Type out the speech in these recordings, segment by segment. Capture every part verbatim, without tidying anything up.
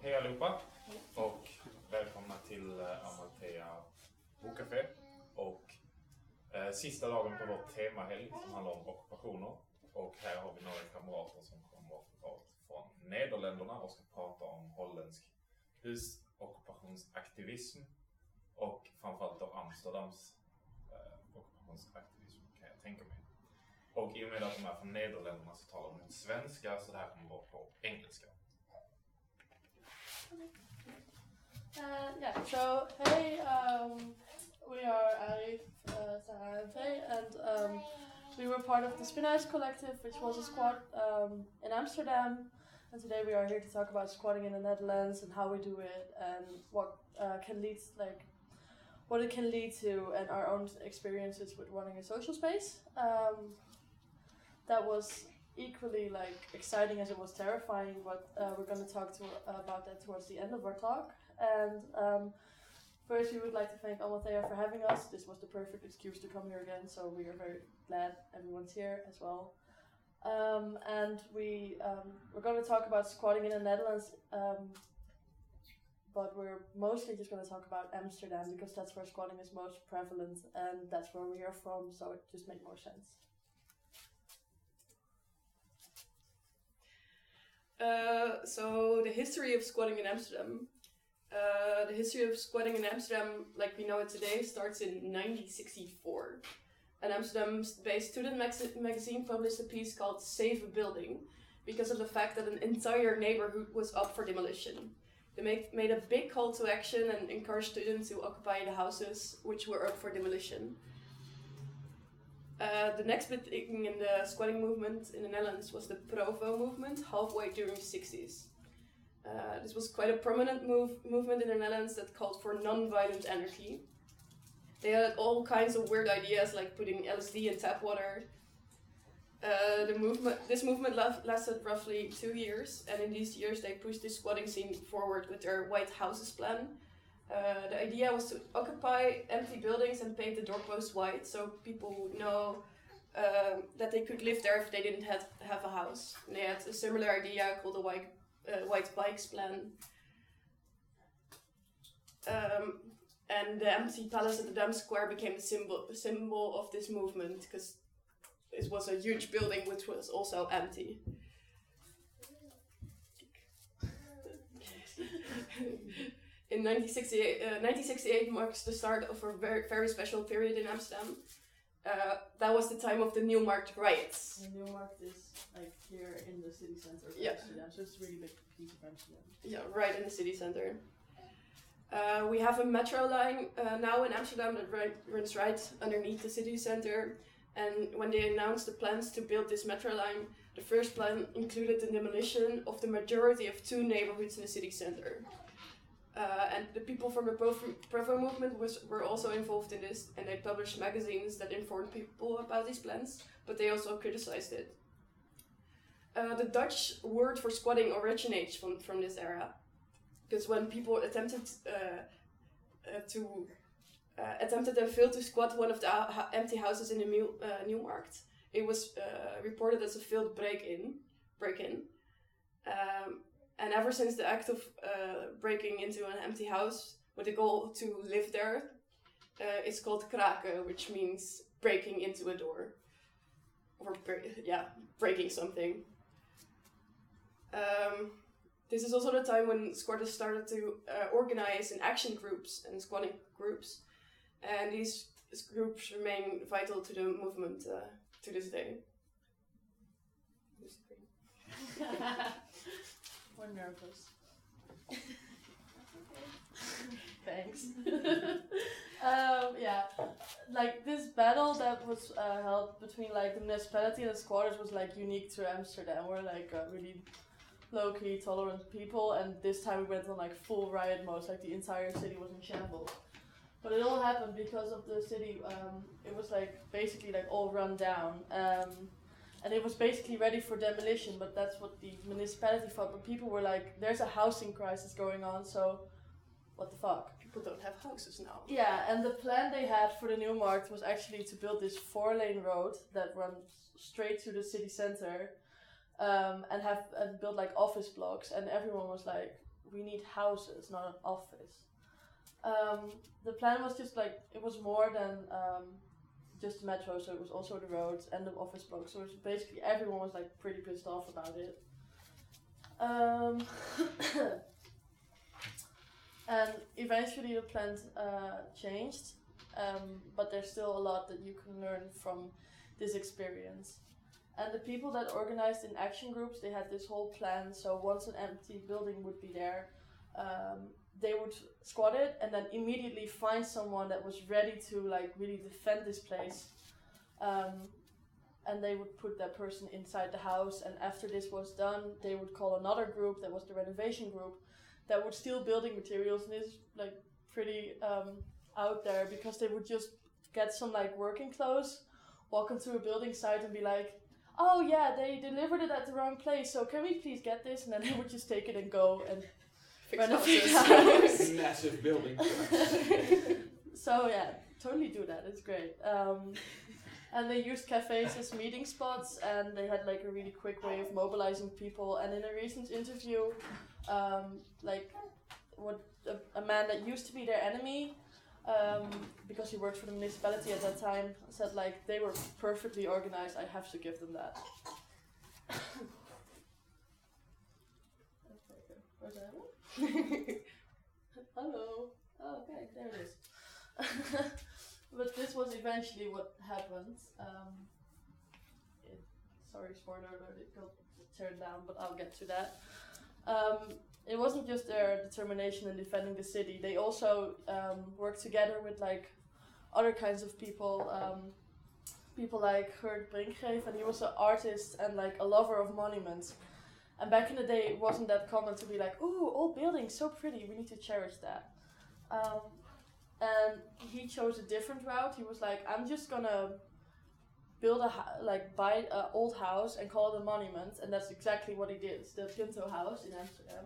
Hej allihopa och välkomna till eh, Amalthea Bokcafé och eh, sista dagen på vårt temahelg som handlar om ockupationer. Och här har vi några kamrater som kommer från Nederländerna och ska prata om holländsk husockupationsaktivism och framförallt då Amsterdams eh, ockupationsaktivism kan jag tänka mig. Och i och med att de är från Nederländerna så talar de svenska, så det här kommer vara på engelska. Uh, yeah, so hey, um, we are Arif, uh, Sarah and Faye, and um, we were part of the Spinach Collective, which was a squad um, in Amsterdam, and today we are here to talk about squatting in the Netherlands and how we do it and what uh, can lead, like, what it can lead to and our own experiences with running a social space. Um, that was equally like exciting as it was terrifying, but uh, we're going to talk to, uh, about that towards the end of our talk. And um, first we would like to thank Amalthea for having us. This was the perfect excuse to come here again, so we are very glad everyone's here as well. Um, and we, um, we're going to talk about squatting in the Netherlands, um, but we're mostly just going to talk about Amsterdam because that's where squatting is most prevalent and that's where we are from, so it just makes more sense. Uh, so the history of squatting in Amsterdam. Uh, the history of squatting in Amsterdam, like we know it today, starts in nineteen sixty-four. An Amsterdam-based student mag- magazine published a piece called Save a Building because of the fact that an entire neighborhood was up for demolition. They make, made a big call to action and encouraged students to occupy the houses which were up for demolition. Uh, the next big thing in the squatting movement in the Netherlands was the Provo movement, halfway during the sixties. Uh, this was quite a prominent move, movement in the Netherlands that called for non-violent anarchy. They had all kinds of weird ideas, like putting L S D in tap water. Uh, the movement, this movement la- lasted roughly two years, and in these years they pushed the squatting scene forward with their White Houses plan. Uh, the idea was to occupy empty buildings and paint the doorposts white so people would know uh, that they could live there if they didn't have, have a house. And they had a similar idea called the White, uh, White Bikes plan. Um, and the empty palace at the Dam Square became the symbol, symbol of this movement because it was a huge building which was also empty. In nineteen sixty-eight, uh, nineteen sixty-eight marks the start of a very, very special period in Amsterdam. Uh, that was the time of the Nieuwmarkt riots. The Nieuwmarkt is like here in the city center of yeah. Amsterdam, so it's a really big piece of Amsterdam. Yeah, right in the city center. Uh, we have a metro line uh, now in Amsterdam that right, runs right underneath the city center. And when they announced the plans to build this metro line, the first plan included the demolition of the majority of two neighborhoods in the city center. Uh, and the people from the Provo, Provo movement was, were also involved in this, and they published magazines that informed people about these plans, but they also criticized it. Uh, the Dutch word for squatting originates from, from this era, because when people attempted uh, uh, to uh, attempted and failed to squat one of the uh, empty houses in the Nieuw, uh, Nieuwmarkt, it was uh, reported as a failed break-in. Break-in. Um, And ever since the act of uh, breaking into an empty house with the goal to live there, uh, it's called kraken, which means breaking into a door. Or, bre- yeah, breaking something. Um, this is also the time when squatters started to uh, organize in action groups and squatting groups. And these groups remain vital to the movement uh, to this day. We're nervous. Thanks. um, yeah, like this battle that was uh, held between like the municipality and the squatters was like unique to Amsterdam. We're like uh, really low-key tolerant people, and this time we went on like full riot mode. Like the entire city was in shambles. But it all happened because of the city. Um, it was like basically like all run down. Um, And it was basically ready for demolition, but that's what the municipality thought. But people were like, there's a housing crisis going on, so what the fuck? People don't have houses now. Yeah, and the plan they had for the Nieuwmarkt was actually to build this four-lane road that runs straight to the city center um, and have and build like office blocks. And everyone was like, we need houses, not an office. Um, the plan was just like, it was more than um, just the metro, so it was also the roads and the office blocks. So it was basically everyone was like pretty pissed off about it. Um, and eventually the plan uh, changed, um, but there's still a lot that you can learn from this experience. And the people that organized in action groups, they had this whole plan. So once an empty building would be there, um, they would squat it and then immediately find someone that was ready to like really defend this place. Um, and they would put that person inside the house. And after this was done, they would call another group that was the renovation group that would steal building materials. And this is like pretty um, out there because they would just get some like working clothes, walk into a building site and be like, oh yeah, they delivered it at the wrong place, so can we please get this? And then they would just take it and go and renovate the house. Massive building. So yeah, totally do that, it's great. Um, and they used cafes as meeting spots, and they had like a really quick way of mobilizing people. And in a recent interview, um, like what a, a man that used to be their enemy, Um, because he worked for the municipality at that time, said like they were perfectly organized. I have to give them that. Where's that one? Hello. Oh, okay, there it is. But this was eventually what happened. Um, it, sorry, spoiler alert, it got turned down, but I'll get to that. Um, It wasn't just their determination in defending the city. They also um, worked together with like other kinds of people. Um, people like Gert Brinkgeef, and he was an artist and like a lover of monuments. And back in the day, it wasn't that common to be like, "Ooh, old buildings, so pretty. We need to cherish that." Um, and he chose a different route. He was like, "I'm just gonna build a ho- like buy an old house and call it a monument," and that's exactly what he did. It's the Pinto House in Amsterdam.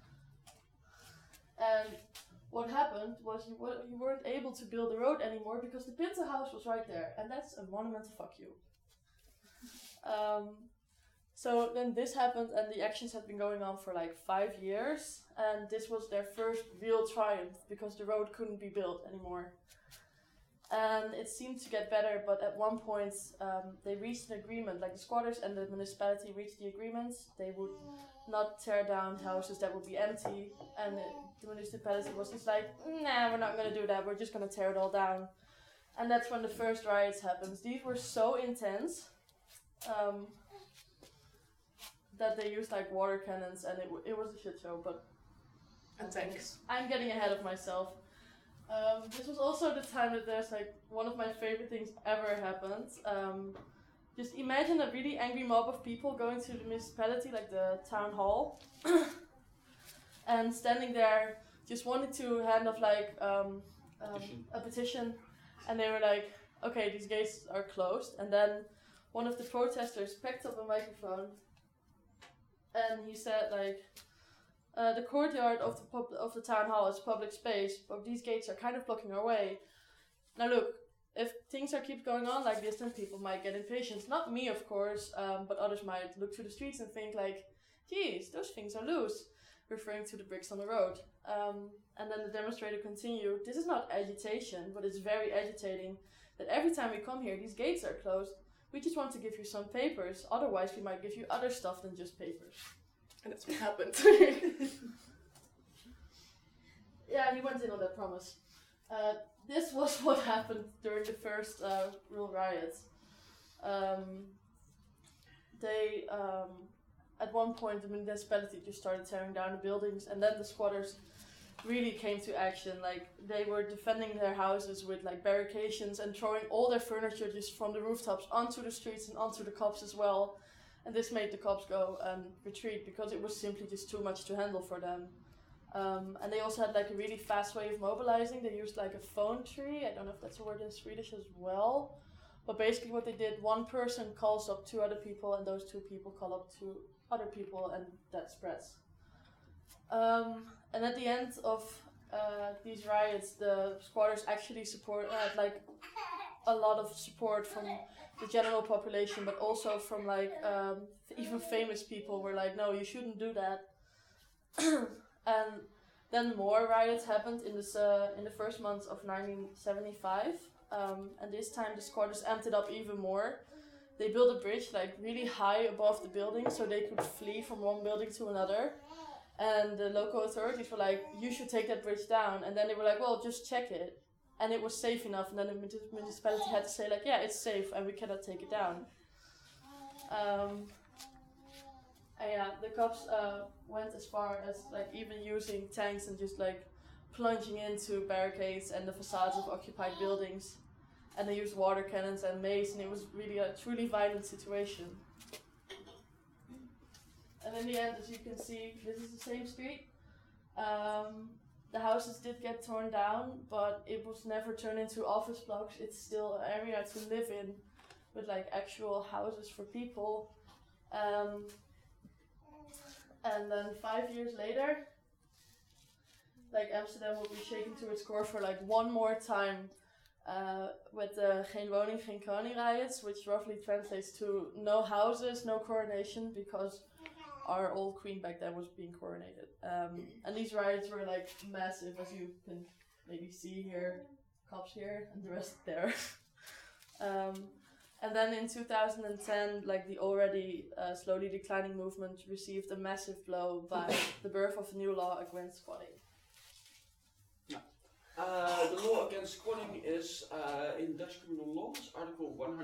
And what happened was you, w- you weren't able to build the road anymore because the Pinto House was right there, and that's a monumental fuck you. Um, so then this happened, and the actions had been going on for like five years, and this was their first real triumph because the road couldn't be built anymore. And it seemed to get better, but at one point um, they reached an agreement, like the squatters and the municipality reached the agreement. They would not tear down houses that would be empty, and it, the municipality was just like, nah, we're not going to do that, we're just going to tear it all down. And that's when the first riots happened. These were so intense um, that they used like water cannons, and it, w- it was a shit show, but And tanks. I'm getting ahead of myself. Um, this was also the time that there's like one of my favorite things ever happened. Um, just imagine a really angry mob of people going to the municipality, like the town hall, and standing there, just wanted to hand off like um, um, Petition. a petition, and they were like, "Okay, these gates are closed." And then one of the protesters picked up a microphone, and he said like, Uh, the courtyard of the pub- of the town hall is public space, but these gates are kind of blocking our way. Now look, if things are keep going on like this, then people might get impatient. Not me, of course, um, but others might look to the streets and think like, geez, those things are loose, referring to the bricks on the road. Um, and then the demonstrator continued, this is not agitation, but it's very agitating that every time we come here, these gates are closed. We just want to give you some papers, otherwise we might give you other stuff than just papers. And that's what happened. Yeah, he went in on that promise. Uh, this was what happened during the first uh, real riots. Um, they, um, at one point, the municipality just started tearing down the buildings, and then the squatters really came to action. Like, they were defending their houses with like barricades and throwing all their furniture just from the rooftops onto the streets and onto the cops as well. And this made the cops go and retreat because it was simply just too much to handle for them. Um, and they also had like a really fast way of mobilizing. They used like a phone tree. I don't know if that's a word in Swedish as well. But basically what they did, one person calls up two other people, and those two people call up two other people, and that spreads. Um, and at the end of uh, these riots, the squatters actually support had like a lot of support from the general population, but also from like um, even famous people were like, no, you shouldn't do that. and then more riots happened in this uh, in the first months of nineteen seventy-five, um, and this time the squatters amped it up even more. They built a bridge like really high above the building so they could flee from one building to another. And the local authorities were like, you should take that bridge down. And then they were like, well, just check it. And it was safe enough. And then the municipality had to say like, yeah, it's safe and we cannot take it down. Um, and yeah, the cops uh, went as far as like even using tanks and just like plunging into barricades and the facades of occupied buildings. And they used water cannons and mace, and it was really a truly violent situation. And in the end, as you can see, this is the same street. Um, the houses did get torn down, but it was never turned into office blocks. It's still an area to live in, with like actual houses for people. Um, and then five years later, like Amsterdam will be shaken to its core for like one more time. Uh, with the Geen Woning, Geen Koning riots, which roughly translates to no houses, no coronation, because our old queen back then was being coronated. Um, and these riots were like massive, as you can maybe see here, cops here, and the rest there. um, and then in two thousand ten, like the already uh, slowly declining movement received a massive blow by the birth of a new law against squatting. Uh, the law against squatting is uh, in Dutch criminal laws, Article one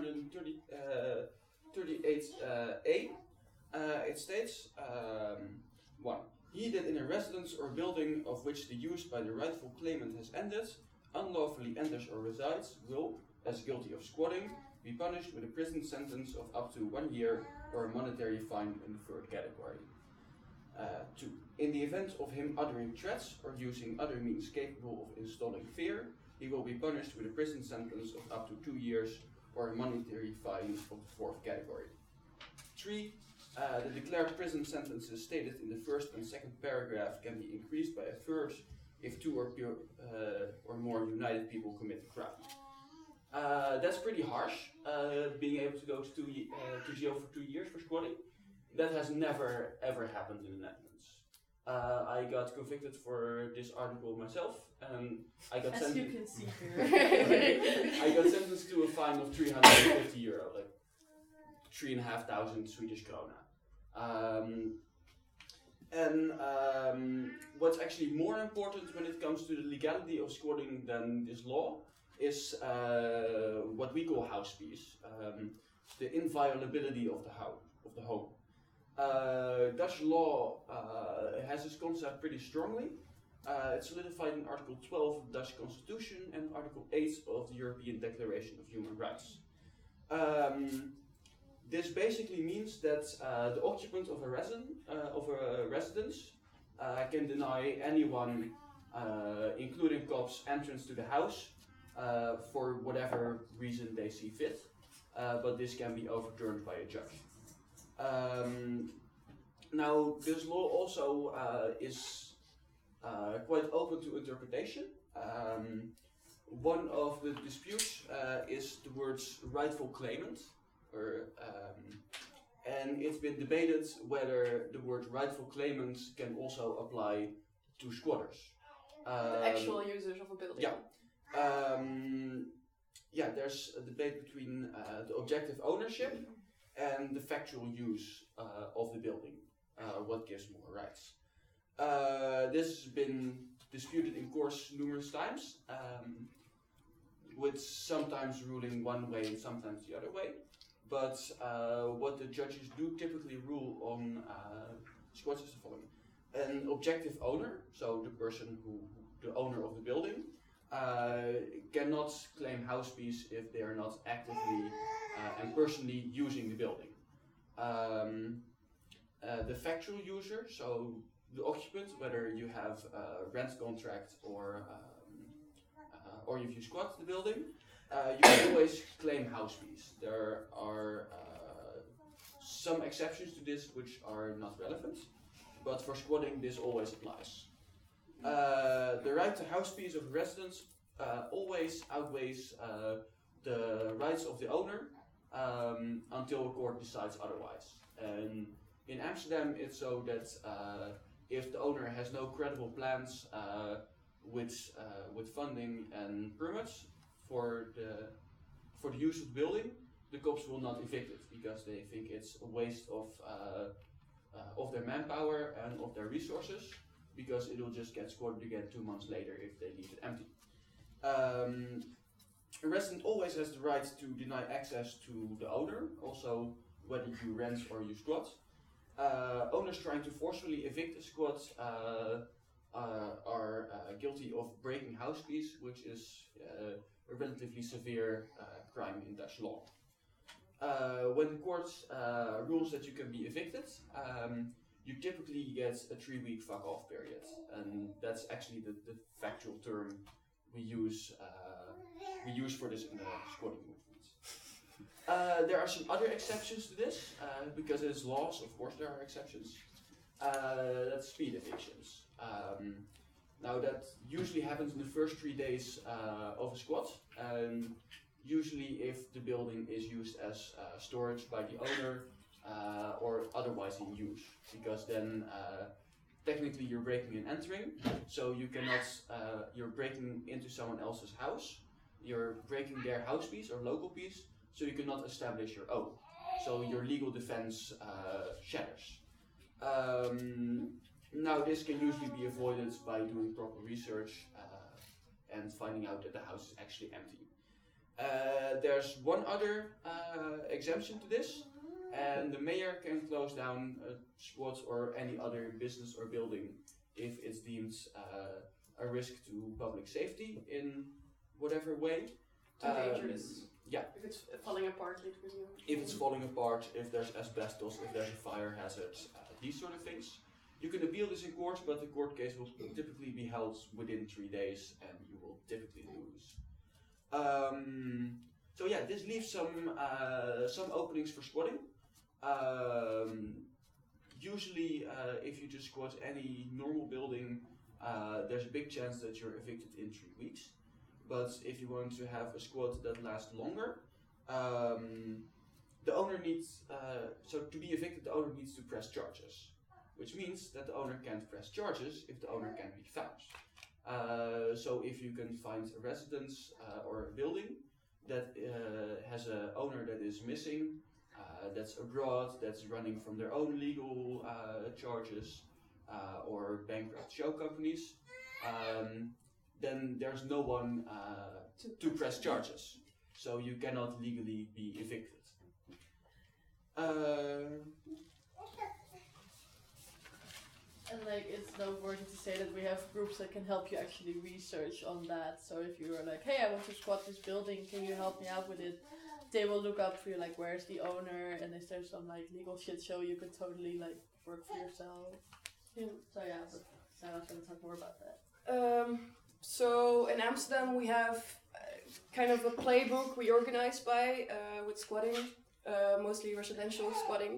thirty-eight A. Uh, it states, um, one. He that in a residence or building of which the use by the rightful claimant has ended, unlawfully enters or resides, will, as guilty of squatting, be punished with a prison sentence of up to one year or a monetary fine in the third category. Uh, two. In the event of him uttering threats or using other means capable of installing fear, he will be punished with a prison sentence of up to two years or a monetary fine of the fourth category. Three. Uh, the declared prison sentences stated in the first and second paragraph can be increased by a third if two or, pure, uh, or more united people commit a crime. Uh, that's pretty harsh, uh, being able to go to, two, uh, to jail for two years for squatting. That has never ever happened in the Netherlands. Uh, I got convicted for this article myself, and I got As sentenced. you can see here. I got sentenced to a fine of three hundred fifty euro, like three and a half thousand Swedish krona. Um, and um, what's actually more important when it comes to the legality of squatting than this law is uh, what we call house peace, um, the inviolability of the home. Of the home. Uh, Dutch law uh, has this concept pretty strongly. Uh, it's solidified in Article twelve of the Dutch Constitution and Article eight of the European Declaration of Human Rights. Um, this basically means that uh, the occupant of a, resident, uh, of a residence uh, can deny anyone, uh, including cops, entrance to the house uh, for whatever reason they see fit, uh, but this can be overturned by a judge. Um, now, this law also uh, is uh, quite open to interpretation. Um, one of the disputes uh, is the words rightful claimant, or, um, and it's been debated whether the word rightful claimant can also apply to squatters. Um, The actual users of a building. Yeah. Um, yeah, there's a debate between uh, the objective ownership and the factual use uh, of the building, uh, what gives more rights. Uh, this has been disputed in courts numerous times, um, with sometimes ruling one way and sometimes the other way. But uh, what the judges do typically rule on uh, squats is the following. An objective owner, so the person who, the owner of the building, uh, cannot claim house peace if they are not actively Uh, and personally using the building. Um, uh, the factual user, so the occupant, whether you have a rent contract or um, uh, or if you squat the building, uh, you can always claim house peace. There are uh, some exceptions to this which are not relevant, but for squatting this always applies. Uh, the right to house peace of residents uh, always outweighs uh, the rights of the owner um, until a court decides otherwise. And in Amsterdam, it's so that uh, if the owner has no credible plans uh, with uh, with funding and permits for the for the use of the building, the cops will not evict it because they think it's a waste of uh, uh, of their manpower and of their resources, because it will just get squatted again two months later if they leave it empty. Um, a resident always has the right to deny access to the owner, also whether you rent or you squat. Uh, owners trying to forcefully evict a squat uh, uh, are uh, guilty of breaking house keys, which is uh, a relatively severe uh, crime in Dutch law. Uh, when the court uh, rules that you can be evicted, um, you typically get a three-week fuck-off period, and that's actually the, the factual term we use uh, we use for this in the squatting movement. Uh, there are some other exceptions to this, uh, because it's laws, of course there are exceptions. Uh, that's speed evictions. Um, now that usually happens in the first three days uh, of a squat, and usually if the building is used as uh, storage by the owner uh, or otherwise in use, because then uh, technically you're breaking and entering, so you cannot, uh, you're breaking into someone else's house, you're breaking their house piece or local piece, so you cannot establish your own. So your legal defense uh, shatters. Um, now this can usually be avoided by doing proper research uh, and finding out that the house is actually empty. Uh, there's one other uh, exemption to this, and the mayor can close down a squat or any other business or building if it's deemed uh, a risk to public safety in whatever way. Too Um, dangerous. Yeah. If it's falling apart, literally. If it's falling apart, if there's asbestos, if there's a fire hazard, uh, these sort of things. You can appeal this in court, but the court case will typically be held within three days and you will typically lose. Um, so yeah, this leaves some uh, some openings for squatting. Um, usually, uh, if you just squat any normal building, uh, there's a big chance that you're evicted in three weeks. But if you want to have a squat that lasts longer, um, the owner needs, uh, so to be evicted, the owner needs to press charges, which means that the owner can't press charges if the owner can't be found. Uh, so if you can find a residence uh, or a building that uh, has an owner that is missing, uh, that's abroad, that's running from their own legal uh, charges, uh, or bankrupt show companies, um, then there's no one uh, to, to press charges. So you cannot legally be evicted. Uh, And like it's noteworthy to say that we have groups that can help you actually research on that. So if you're like, hey, I want to squat this building, can you help me out with it? They will look up for you, like, where's the owner, and is there some like legal shit show you could totally like work for yourself. Yeah. So yeah, but Sarah's gonna talk more about that. Um, so in Amsterdam we have uh, kind of a playbook we organize by uh, with squatting, uh, mostly residential squatting.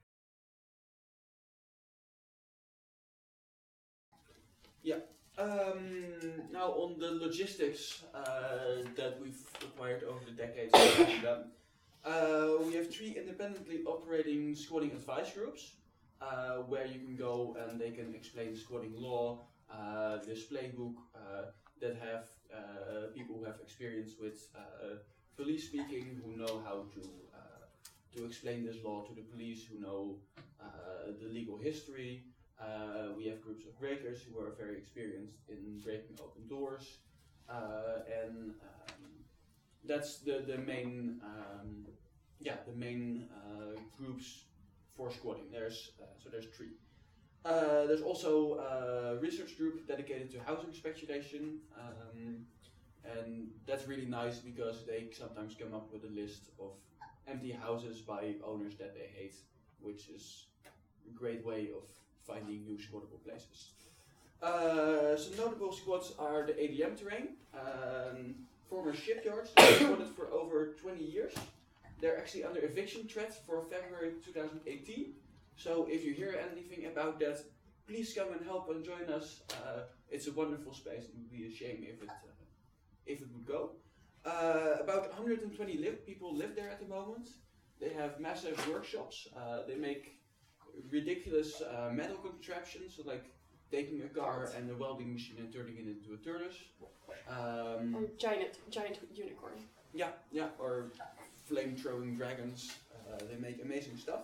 Yeah. Um, now on the logistics uh, that we've acquired over the decades, uh, we have three independently operating squatting advice groups, uh, where you can go and they can explain the squatting law, uh, this playbook, uh, that have uh, people who have experience with uh, police speaking, who know how to uh, to explain this law to the police, who know uh, the legal history. Uh, we have groups of breakers who are very experienced in breaking open doors, uh, and um, that's the the main um, yeah the main uh, groups for squatting. There's uh, so there's three. Uh, there's also a research group dedicated to housing speculation, um, and that's really nice because they sometimes come up with a list of empty houses by owners that they hate, which is a great way of finding new squattable places. Uh, some notable squats are the A D M terrain, um, former shipyards that have squatted for over twenty years. They're actually under eviction threat for February two thousand eighteen. So if you hear anything about that, please come and help and join us. Uh, it's a wonderful space. It would be a shame if it uh, if it would go. Uh, about one hundred twenty live, people live there at the moment. They have massive workshops. Uh, they make ridiculous uh, metal contraptions, so like taking a car and a welding machine and turning it into a turnus. Um, Or giant, giant unicorn. Yeah, yeah, or flame-throwing dragons. Uh, they make amazing stuff.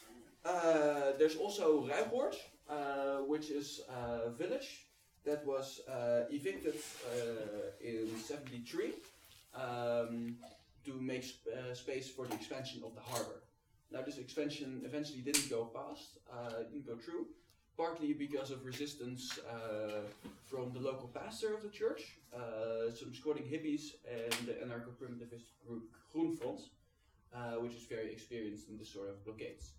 Uh, there's also Ruigoord, uh, which is a village that was uh, evicted uh, in seventy-three um, to make sp uh, space for the expansion of the harbor. Now this expansion eventually didn't go past, uh, didn't go through, partly because of resistance uh, from the local pastor of the church, uh, some squatting hippies, and the anarcho-primitivist group Groenfront, uh, which is very experienced in this sort of blockades.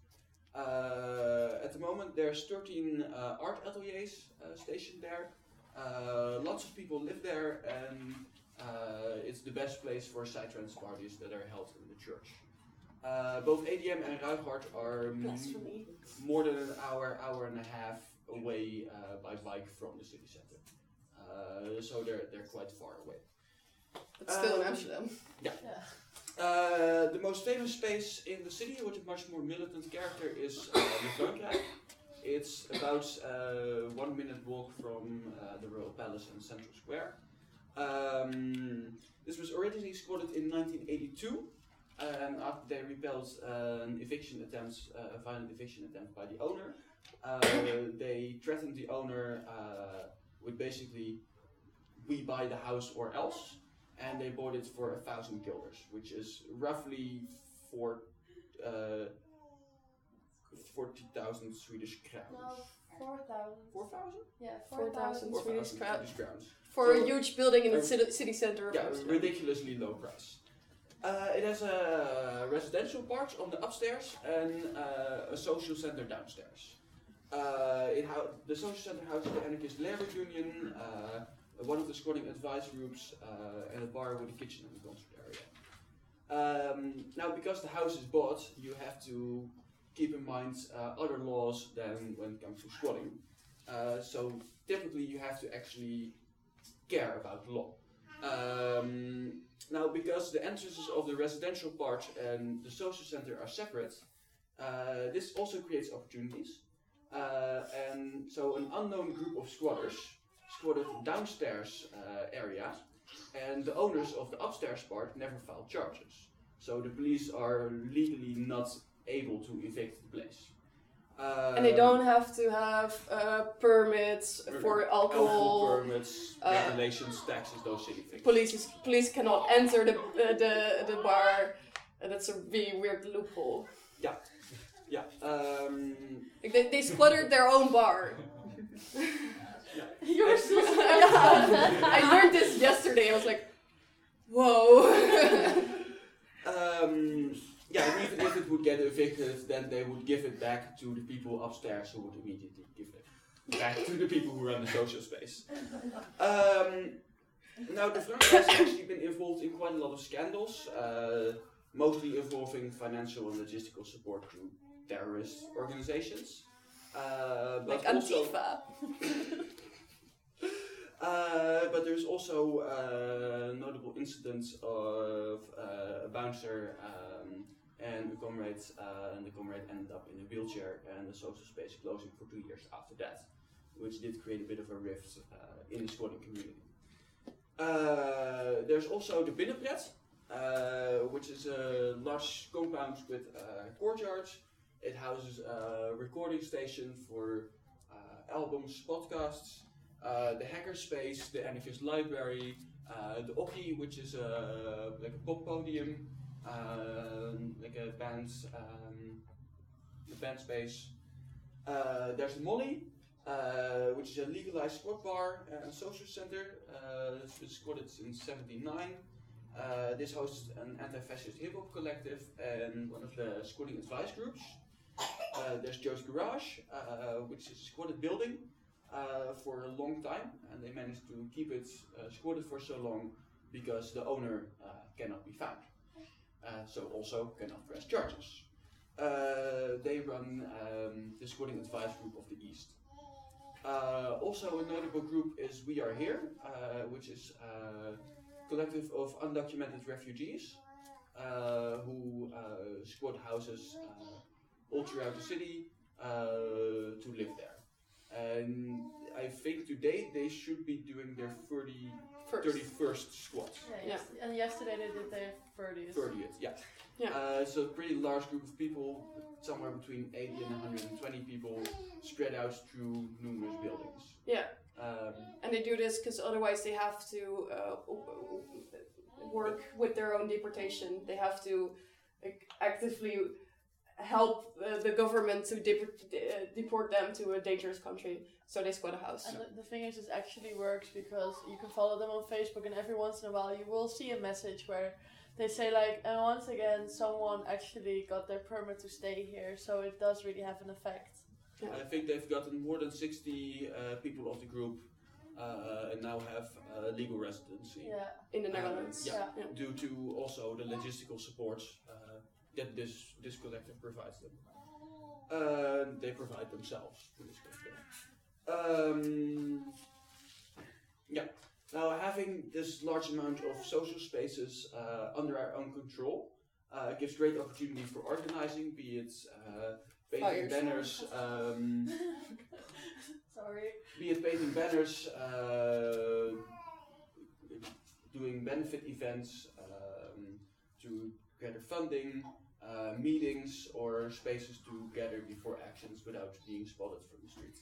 Uh, at the moment there's thirteen uh, art ateliers uh, stationed there. Uh, lots of people live there, and uh, it's the best place for psytrance parties that are held in the church. Uh, both A D M and Ruigoord are Blasphemy. more than an hour, hour and a half away uh, by bike from the city center. Uh, so they're, they're quite far away. But still in Um, Amsterdam. Yeah. Uh, the most famous space in the city with a much more militant character is uh, the Vreugdijk. It's about uh, one minute walk from uh, the Royal Palace and Central Square. Um, this was originally squatted in nineteen eighty-two, and after they repelled uh, an eviction attempt, uh, a violent eviction attempt by the owner, uh, they threatened the owner uh, with basically, we buy the house or else. And they bought it for a thousand guilders, which is roughly four, uh, forty thousand Swedish crowns. No, four thousand. Four thousand? Yeah, four four thousand thousand. Swedish thousand crowns. Swedish crowns. For So- a huge building in the Uh, city, city center of Yeah, Amsterdam. ridiculously low price. Uh, it has a residential part on the upstairs and uh, a social center downstairs. Uh, it ho the social center houses the anarchist labor union, uh, one of the squatting advice groups, uh, and a bar with a kitchen and a concert area. Um, now, because the house is bought, you have to keep in mind uh, other laws than when it comes to squatting. Uh, so typically you have to actually care about the law. Um, now, because the entrances of the residential part and the social center are separate, uh, this also creates opportunities. Uh, and so an unknown group of squatters squatted downstairs uh, area, and the owners of the upstairs part never filed charges. So the police are legally not able to evict the place. Uh, And they don't have to have uh, permits for alcohol alcohol. permits, uh, regulations, taxes, those shitty things. Police is, police cannot enter the uh, the the bar. And that's a really weird loophole. Yeah. Um, Like they, they squatted their own bar. You're so Yeah, I learned this yesterday. I was like, whoa. um, yeah, and even if it would get evicted, then they would give it back to the people upstairs who would immediately give it back to the people who run the social space. Um, now, the Vreugdijk has actually been involved in quite a lot of scandals, uh, mostly involving financial and logistical support to terrorist organizations. Uh, but Like also, Antifa. Uh, but there's also uh, notable incidents of uh, a bouncer um, and a comrade, uh, and the comrade ended up in a wheelchair and the social space closing for two years after that, which did create a bit of a rift uh, in the squatting community. Uh, there's also the Binnenpret, uh, which is a large compound with uh, courtyards. It houses a recording station for uh, albums, podcasts. Uh, the hackerspace, the anarchist library, uh, the Oki, which is a like a pop podium, uh, like a band, um, a band space. Uh, there's the Molly, uh, which is a legalized squat bar and social center. Uh, this was squatted in seventy-nine. Uh, this hosts an anti-fascist hip-hop collective and one of the squatting advice groups. Uh, there's Joe's Garage, uh, which is a squatted building. Uh, for a long time, and they managed to keep it uh, squatted for so long because the owner uh, cannot be found. Uh, so also cannot press charges. Uh, they run um, the squatting advice group of the East. Uh, also a notable group is We Are Here, uh, which is a collective of undocumented refugees uh, who uh, squat houses uh, all throughout the city uh, to live there. and I think today they should be doing their thirty, First. thirty-first squad. Yeah, yes. And yesterday they did their thirtieth. thirtieth, yeah. Yeah. Uh, so a pretty large group of people, somewhere between eighty and one hundred twenty people, spread out through numerous buildings. Yeah. Um, And they do this because otherwise they have to uh, work with their own deportation. They have to like, actively help uh, the government to deport, uh, deport them to a dangerous country. So they squat a house. And the, the thing is, it actually works because you can follow them on Facebook, and every once in a while you will see a message where they say like, and once again, someone actually got their permit to stay here. So it does really have an effect. Yeah. I think they've gotten more than sixty uh, people of the group uh, and now have uh, legal residency. Yeah. In the Uh, Netherlands. yeah, Yeah. due to also the logistical support uh, that this this collective provides them. Uh, they provide themselves to this collective. Um, yeah. Now, having this large amount of social spaces uh, under our own control uh, gives great opportunity for organizing, be it uh, painting Fires. banners, um, Sorry. be it painting banners, uh, doing benefit events um, to gather funding, uh, meetings, or spaces to gather before actions without being spotted from the street.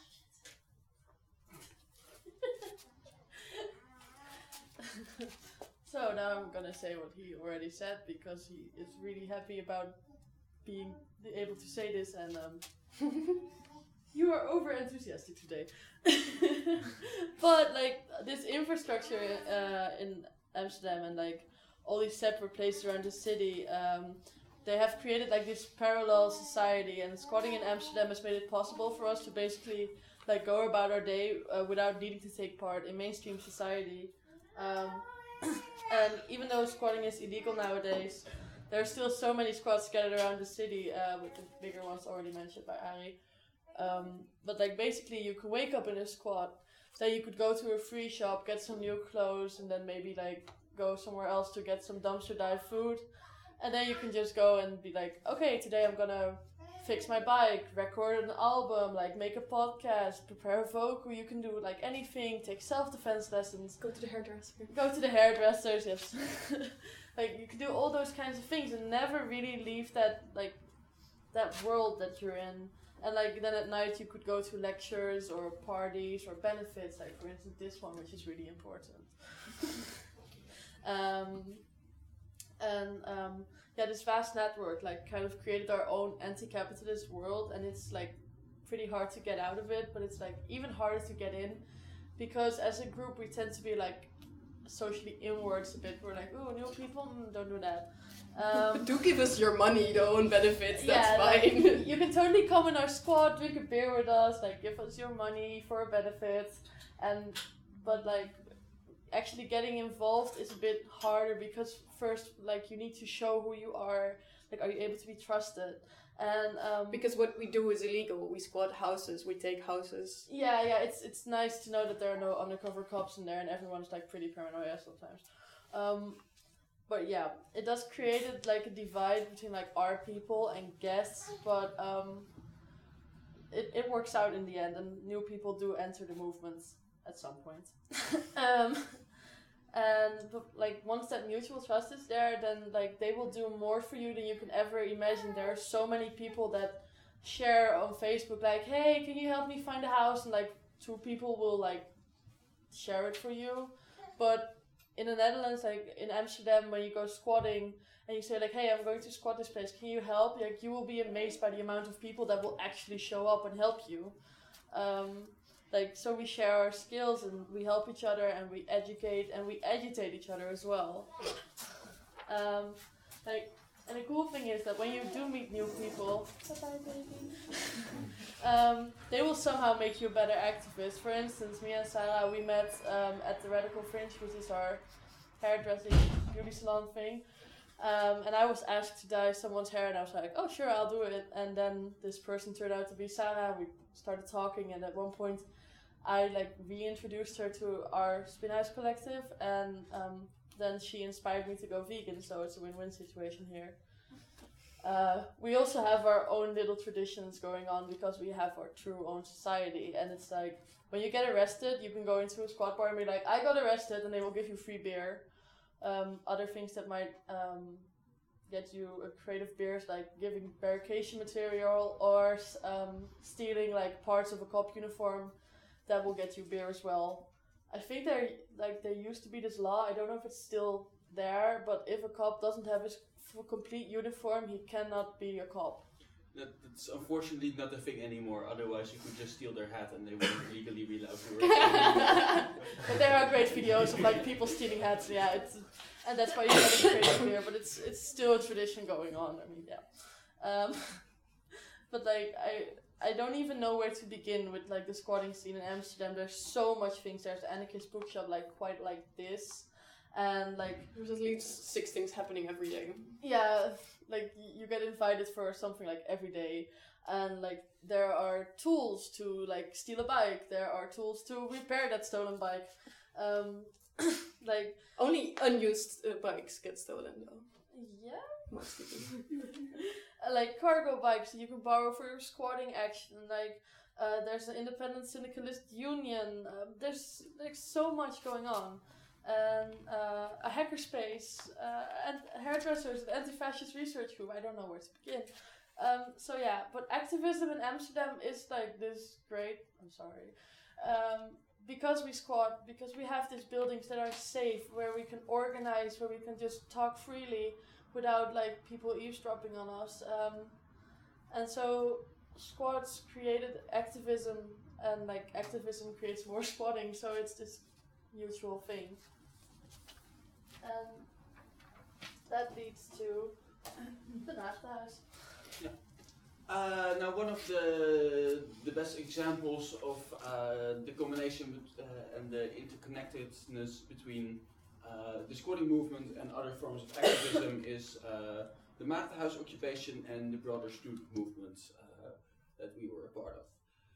So now I'm gonna say what he already said because he is really happy about being able to say this, and um, you are over enthusiastic today. But like this infrastructure uh, in Amsterdam and like all these separate places around the city, um, they have created like this parallel society, and squatting in Amsterdam has made it possible for us to basically like go about our day uh, without needing to take part in mainstream society. Um, and even though squatting is illegal nowadays, there are still so many squats scattered around the city, uh, with the bigger ones already mentioned by Ari. Um, but like basically you could wake up in a squat, then you could go to a free shop, get some new clothes, and then maybe like go somewhere else to get some dumpster dive food. And then you can just go and be like, okay, today I'm gonna fix my bike, record an album, like make a podcast, prepare a vocal. You can do like anything, take self-defense lessons, Go to the hairdresser. go to the hairdressers, yes. Like you can do all those kinds of things and never really leave that like that world that you're in. And like then at night you could go to lectures or parties or benefits, like for instance this one, which is really important. um, and um, yeah, this vast network like kind of created our own anti-capitalist world, and it's like pretty hard to get out of it, but it's like even harder to get in because as a group we tend to be like socially inwards a bit. We're like, oh, new people, mm, don't do that. Um, Do give us your money, though, and benefits, that's yeah, like, fine. you can totally come in our squad, drink a beer with us, like give us your money for a benefit, and but like actually getting involved is a bit harder because first like you need to show who you are, like are you able to be trusted, and um, Because what we do is illegal. We squat houses, we take houses. yeah, yeah, it's it's nice to know that there are no undercover cops in there and everyone's like pretty paranoia sometimes. Um, but yeah, it does create like a divide between like our people and guests, but um, it, it works out in the end, and new people do enter the movements at some point. um, and but, like once that mutual trust is there, then like they will do more for you than you can ever imagine. There are so many people that share on Facebook like, hey, can you help me find a house, and like two people will like share it for you. But in the Netherlands, like in Amsterdam, when you go squatting and you say like, hey, I'm going to squat this place, can you help? Like you will be amazed by the amount of people that will actually show up and help you. Um, like so we share our skills and we help each other and we educate and we agitate each other as well. Um, like and the cool thing is that when you do meet new people, bye-bye, baby. um, they will somehow make you a better activist. For instance, me and Sarah, we met um, at the Radical Fringe, which is our hairdressing beauty salon thing. Um, and I was asked to dye someone's hair, and I was like, oh, sure, I'll do it. And then this person turned out to be Sarah. We started talking, and at one point, I like reintroduced her to our Spinhuis collective, and um, then she inspired me to go vegan, so it's a win-win situation here. uh, we also have our own little traditions going on because we have our true own society, and it's like when you get arrested, you can go into a squad bar and be like, I got arrested, and they will give you free beer. Um, other things that might um, get you a crate of beers, like giving barricade material or um, stealing like parts of a cop uniform, that will get you beer as well. I think there like there used to be this law. I don't know if it's still there, but if a cop doesn't have his f- complete uniform, he cannot be a cop. That, that's unfortunately not a thing anymore. Otherwise, you could just steal their hat and they wouldn't legally be allowed to work. But there are great videos of like people stealing hats. Yeah, it's and that's why you get a crate of beer. But it's it's still a tradition going on. I mean, yeah. Um, but like I. I don't even know where to begin with like the squatting scene in Amsterdam. There's so much things. There's the anarchist bookshop like quite like this, and like There's at least six things happening every day. yeah, like y- you get invited for something like every day, and like there are tools to like steal a bike. There are tools to repair that stolen bike. Um, like Only unused uh, bikes get stolen though. yeah. Most people. Uh, like cargo bikes you can borrow for your squatting action. Like uh, there's an independent syndicalist union. Um, there's like so much going on, and uh, a hackerspace, uh, and hairdressers, an anti-fascist research group. I don't know where to begin. Um, so yeah, but activism in Amsterdam is like this great. I'm sorry. Um, because we squat, because we have these buildings that are safe, where we can organize, where we can just talk freely without like people eavesdropping on us, um, and so squats created activism, and like activism creates more squatting, so it's this mutual thing, and that leads to the Nachthuis. Uh, now, one of the the best examples of uh, the combination bet- uh, and the interconnectedness between uh, the squatting movement and other forms of activism is uh, the Maagdenhuis occupation and the broader student movement uh, that we were a part of.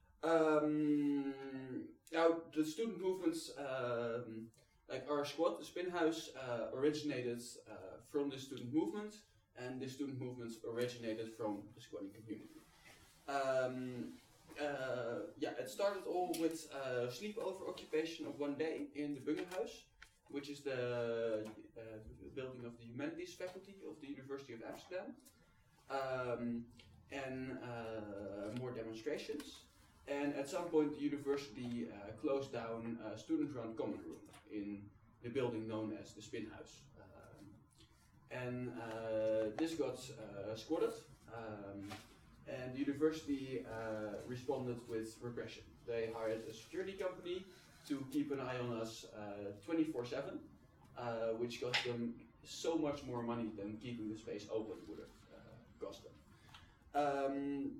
Um, now, the student movements, um, like our squad, the Spinhuis, uh, originated uh, from the student movement. And the student movements originated from the squatting community. Um, uh, yeah, it started all with a sleepover occupation of one day in the Bungehuis, which is the uh, building of the humanities faculty of the University of Amsterdam. Um, and uh, more demonstrations. And at some point the university uh, closed down a student-run common room in the building known as the Spinhuis. And uh, this got uh, squatted, um, and the university uh, responded with repression. They hired a security company to keep an eye on us twenty-four seven, uh, which cost them so much more money than keeping the space open would have uh, cost them. Um,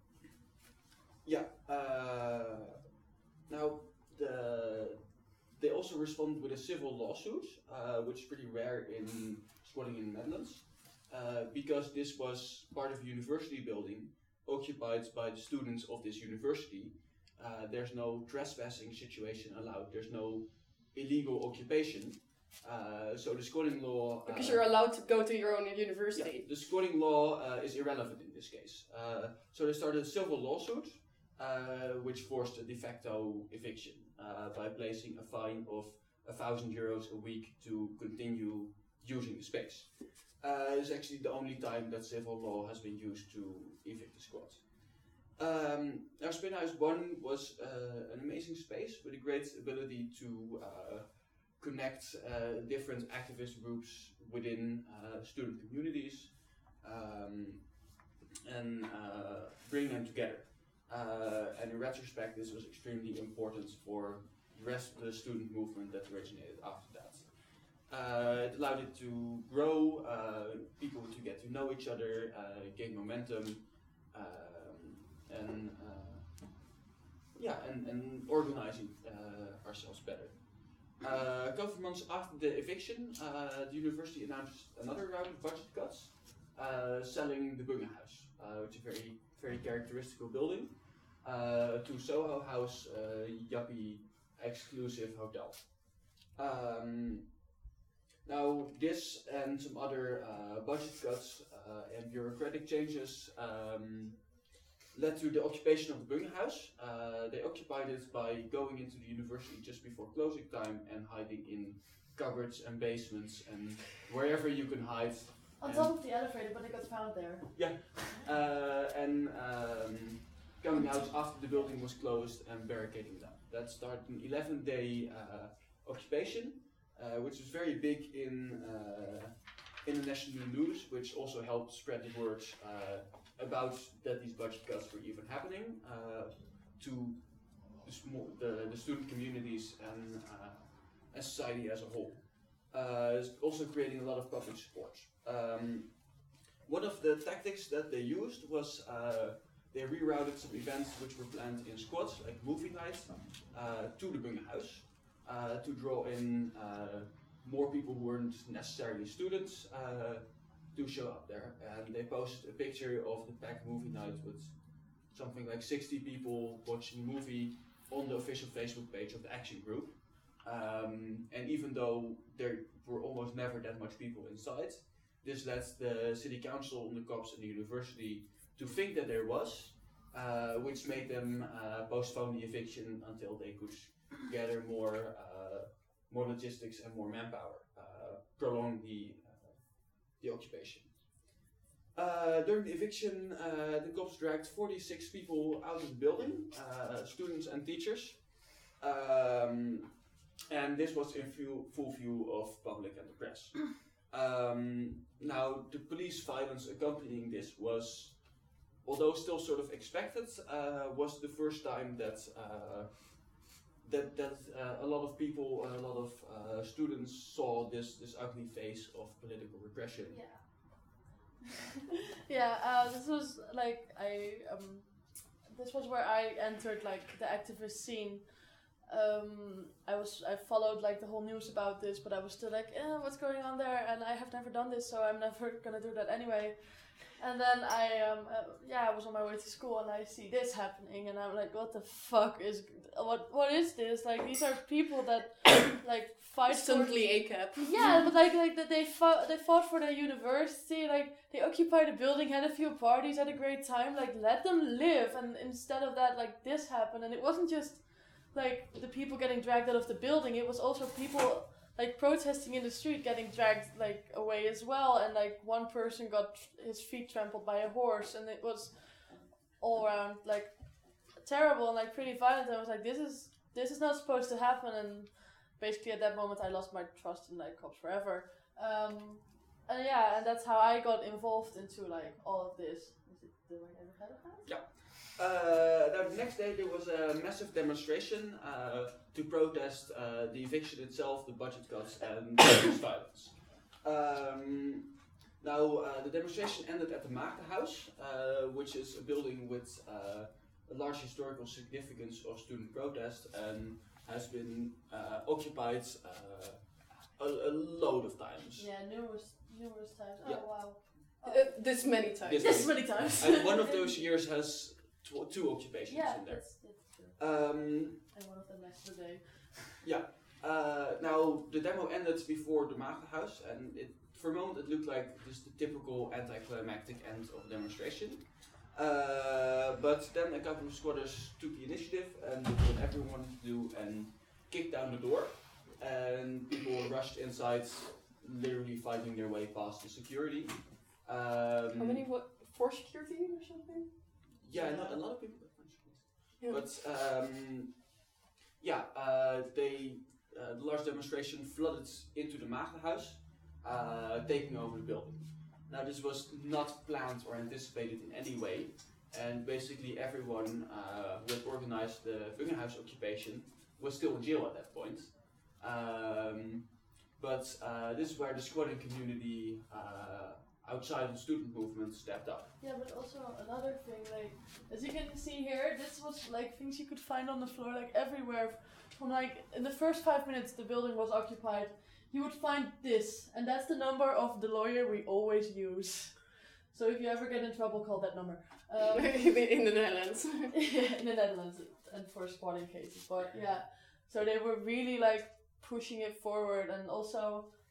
yeah, uh, now the, they also responded with a civil lawsuit, uh, which is pretty rare in squatting in the Netherlands, uh, because this was part of a university building occupied by the students of this university. Uh, there's no trespassing situation allowed, there's no illegal occupation, uh, so the squatting law... Uh, Because you're allowed to go to your own university. Yeah, the squatting law uh, is irrelevant in this case. Uh, so they started a civil lawsuit, uh, which forced a de facto eviction uh, by placing a fine of a thousand euros a week to continue using the space. Uh, it's actually the only time that civil law has been used to evict the squad. Um, now, Spinhuis one was uh, an amazing space with a great ability to uh, connect uh, different activist groups within uh, student communities um, and uh, bring them together. Uh, and in retrospect, this was extremely important for the rest of the student movement that originated after that. Uh, it allowed it to grow, uh, people to get to know each other, uh, gain momentum, um, and uh, yeah, and, and organizing uh, ourselves better. Uh, a couple of months after the eviction, uh, the university announced another round of budget cuts, uh, selling the Bungehuis, uh, which is a very, very characteristical building, uh, to Soho House, uh, yuppie exclusive hotel. Um, Now, this and some other uh, budget cuts uh, and bureaucratic changes um, led to the occupation of the Bungehuis. Uh, they occupied it by going into the university just before closing time and hiding in cupboards and basements and wherever you can hide. On And- top of the elevator, but they got found there. Uh, and um, coming out after the building was closed and barricading it up. That started an eleven day uh, occupation, uh, which was very big in uh, international news, which also helped spread the word uh, about that these budget cuts were even happening uh, to the, small, the, the student communities and, uh, and society as a whole. Uh, it's also creating a lot of public support. Um, one of the tactics that they used was uh, they rerouted some events which were planned in squads, like movie night, uh, to the Bungehuis uh, to draw in uh, more people who weren't necessarily students uh, to show up there. And they posted a picture of the packed movie night with something like sixty people watching a movie on the official Facebook page of the Action Group. Um, and even though there were almost never that much people inside, this led the city council, the cops, and the university to think that there was, uh, which made them uh, postpone the eviction until they could gather more, uh, more logistics and more manpower, uh, prolong the uh, the occupation. Uh, during the eviction, uh, the cops dragged forty-six people out of the building, uh, students and teachers. Um, And this was in view, full view of public and the press. Um, now, the police violence accompanying this was, although still sort of expected, uh, was the first time that uh, that that uh, a lot of people and a lot of uh, students saw this this ugly face of political repression. Yeah. yeah. Uh, this was like I um, this was where I entered like the activist scene. Um, I was I followed like the whole news about this, but I was still like, eh, what's going on there? And I have never done this, so I'm never gonna do that anyway. And then I um uh, yeah I was on my way to school and I see this happening and I'm like, what the fuck is what what is this? Like these are people that like fight Instantly for A C A P. yeah, but like like that they fought they fought for their university, like they occupied a building, had a few parties, had a great time. Like let them live, and instead of that, like this happened, and it wasn't just like the people getting dragged out of the building, it was also people like protesting in the street getting dragged like away as well, and like one person got his feet trampled by a horse, and it was all around like terrible and like pretty violent. I was like, this is this is not supposed to happen, and basically at that moment I lost my trust in like cops forever. Um, and yeah, and that's how I got involved into like all of this. Is it the right ever had of that? Yeah. Uh, now the next day there was a massive demonstration uh, to protest uh, the eviction itself, the budget cuts, and police violence. Um, now uh, the demonstration ended at the Maagdenhuis, uh, which is a building with uh, a large historical significance of student protest and has been uh, occupied uh, a, a load of times. Yeah, numerous numerous times. Oh Yeah. wow. Oh. Uh, this many times. This This many times. And one of those years has tw- two occupations yeah, in there. that's, that's true. Um, And one of them next to the day. Uh, now the demo ended before the Maagdenhuis, and it, for a moment it looked like just the typical anticlimactic end of a demonstration. Uh, but then a couple of squatters took the initiative and did what everyone wanted to do and kicked down the door, and people rushed inside, literally fighting their way past the security. Um, How many? What? Four security or something? Yeah, not, a lot of people. Yeah. But um, yeah, uh, they uh, the large demonstration flooded into the Maagdenhuis, uh, taking over the building. Now this was not planned or anticipated in any way, and basically everyone uh, who had organized the Bungehuis occupation was still in jail at that point. Um, but uh, this is where the squatting community uh, outside of the student movement stepped up. Yeah, but also another thing, like as you can see here, this was like things you could find on the floor, like everywhere. From like in the first five minutes the building was occupied, you would find this, and that's the number of the lawyer we always use. So if you ever get in trouble, call that number. Um, In the Netherlands. in the Netherlands, and for squatting cases, but yeah. So they were really like pushing it forward, and also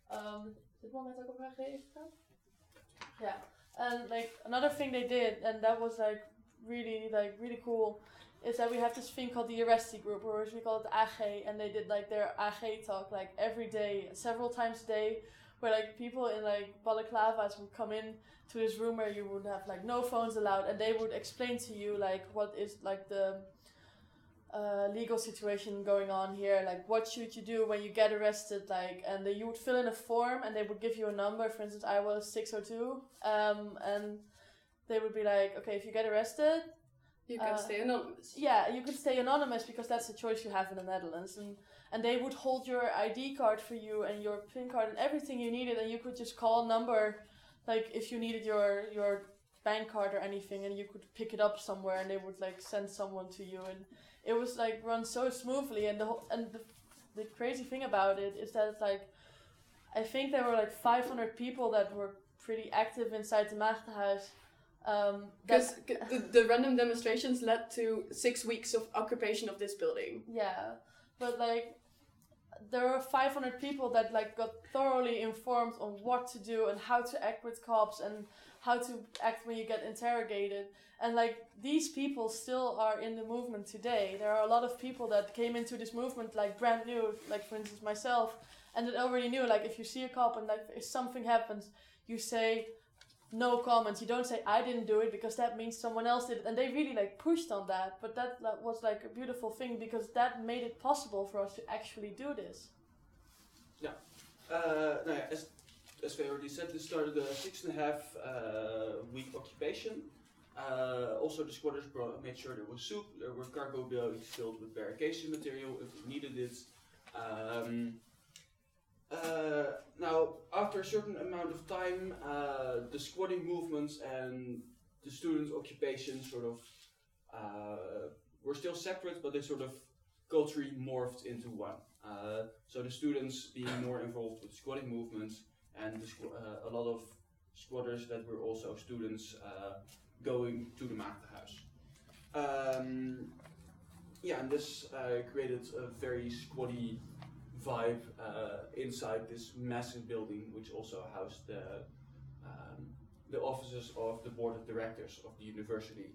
Um, dit man net ook op H G gegaan? Yeah. And like another thing they did, and that was like really like really cool, is that we have this thing called the Arresti group, or as we call it the A G, and they did like their A G talk like every day, several times a day, where like people in like balaclavas would come in to this room where you would have like no phones allowed, and they would explain to you like what is like the uh, legal situation going on here, like what should you do when you get arrested, like, and then you would fill in a form and they would give you a number. For instance, I was six oh two, um, and they would be like, okay, if you get arrested, You can uh, stay anonymous. yeah, you could stay anonymous because that's the choice you have in the Netherlands, and and they would hold your I D card for you and your PIN card and everything you needed, and you could just call a number, like if you needed your your bank card or anything, and you could pick it up somewhere, and they would like send someone to you, and it was like run so smoothly. And the whole, and the, the crazy thing about it is that like I think there were like five hundred people that were pretty active inside the Maagdenhuis. Um, Because the, the random demonstrations led to six weeks of occupation of this building. Yeah, but like there were five hundred people that like got thoroughly informed on what to do and how to act with cops and how to act when you get interrogated. And like these people still are in the movement today. There are a lot of people that came into this movement like brand new, like for instance myself, and that already knew like if you see a cop and like if something happens, you say no comments. You don't say I didn't do it because that means someone else did it. And they really like pushed on that. But that, that was like a beautiful thing because that made it possible for us to actually do this. Yeah. Uh, no, yeah, as as we already said, this started a six and a half uh, week occupation. Uh, also, the squatters brought, made sure there was soup. There were cargo bags filled with barricade material if we needed it. Um, Uh, now, after a certain amount of time, uh, the squatting movements and the student occupation sort of uh, were still separate, but they sort of culturally morphed into one. Uh, so the students being more involved with squatting movements, and the squ uh, a lot of squatters that were also students uh, going to the Maagdenhuis. Um, yeah, and this uh, created a very squatty vibe uh, inside this massive building, which also housed the um, the offices of the board of directors of the university.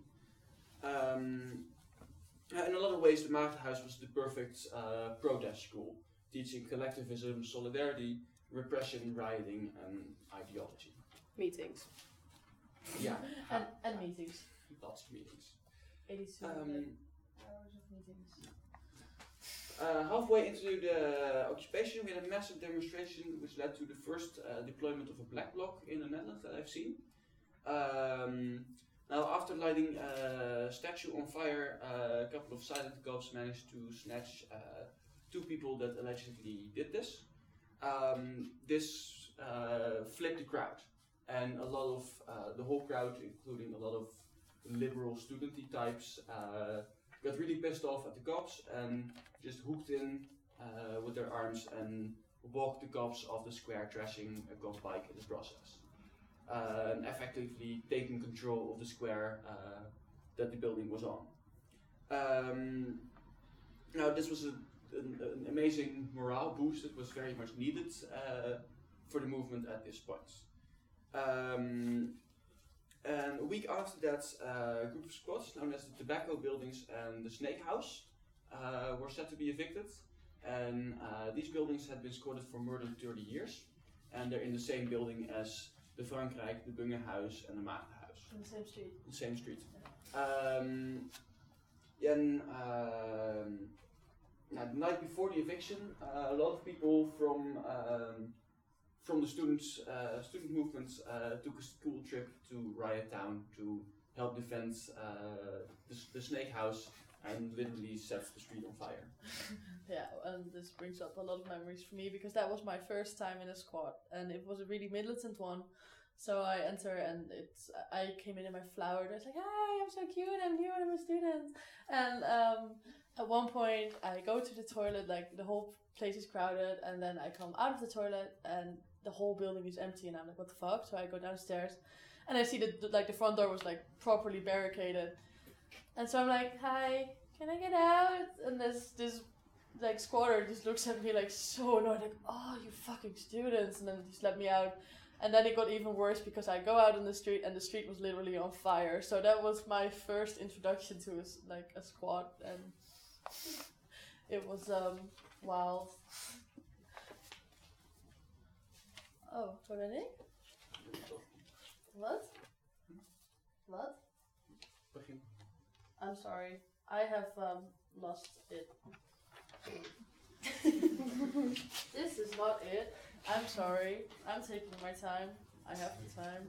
Um, in a lot of ways, the Maagdenhuis was the perfect uh, protest school, teaching collectivism, solidarity, repression, rioting, and ideology. Meetings. Yeah, and, and meetings. Lots of meetings. eighty-two Um, hours of meetings. Uh, halfway into the occupation, we had a massive demonstration which led to the first uh, deployment of a black bloc in the Netherlands that I've seen. Um, now, after lighting a statue on fire, uh, a couple of silent cops managed to snatch uh, two people that allegedly did this. Um, this uh, flipped the crowd, and a lot of uh, the whole crowd, including a lot of liberal studenty types, uh, got really pissed off at the cops and just hooked in uh, with their arms and walked the cops off the square, trashing a cop bike in the process. Uh, and effectively taking control of the square uh, that the building was on. Um, now this was a, an, an amazing morale boost. It was very much needed uh, for the movement at this point. Um, And a week after that, uh, a group of squads known as the Tobacco Buildings and the Snake House uh, were set to be evicted. And uh, these buildings had been squatted for more than thirty years. And they're in the same building as the Frankrijk, the Bungehuis and the Maagdenhuis. In the same street. The same street. Um, and um, now, the night before the eviction, uh, a lot of people from um, from the students, uh, student movements uh, took a school trip to Riot Town to help defend uh, the, the Snake House and literally set the street on fire. Yeah, and this brings up a lot of memories for me because that was my first time in a squad, and it was a really militant one. So I enter and it's I came in in my flower dress like, hi, I'm so cute, I'm new, I'm a student. And um, at one point I go to the toilet, like the whole place is crowded, and then I come out of the toilet and the whole building is empty, and I'm like, what the fuck? So I go downstairs and I see that the, like the front door was like properly barricaded. And so I'm like, hi, can I get out? And there's this like squatter just looks at me like so annoyed, like, oh, you fucking students, and then just let me out. And then it got even worse because I go out on the street and the street was literally on fire. So that was my first introduction to a, s- like a squad, and it was um wild. Oh, what are they? What? What? Begin. I'm sorry. I have um lost it. This is not it. I'm sorry. I'm taking my time. I have the time.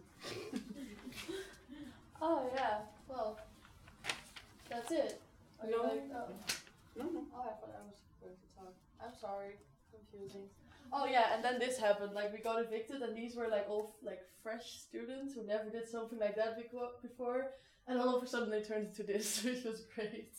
Oh yeah. Well, that's it. Are you No. like, oh. No, no. Oh, I thought I was going to talk. I'm sorry. Confusing. Oh yeah, and then this happened. Like we got evicted, and these were like all like fresh students who never did something like that beco- before, and all of a sudden they turned into this, which was great.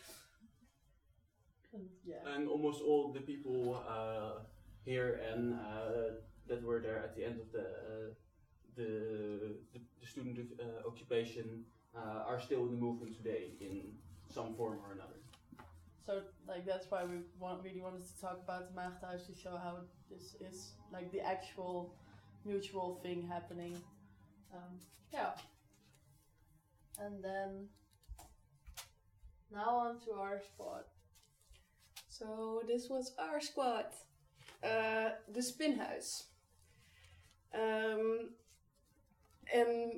And yeah. And almost all the people uh, here and uh, that were there at the end of the uh, the, the the student uh, occupation uh, are still in the movement today in some form or another. So like that's why we want, really wanted to talk about the Maagdhuis to show how this is like the actual mutual thing happening. Um, yeah. And then now on to our squad. So this was our squad, uh, the Spinhuis. Um, and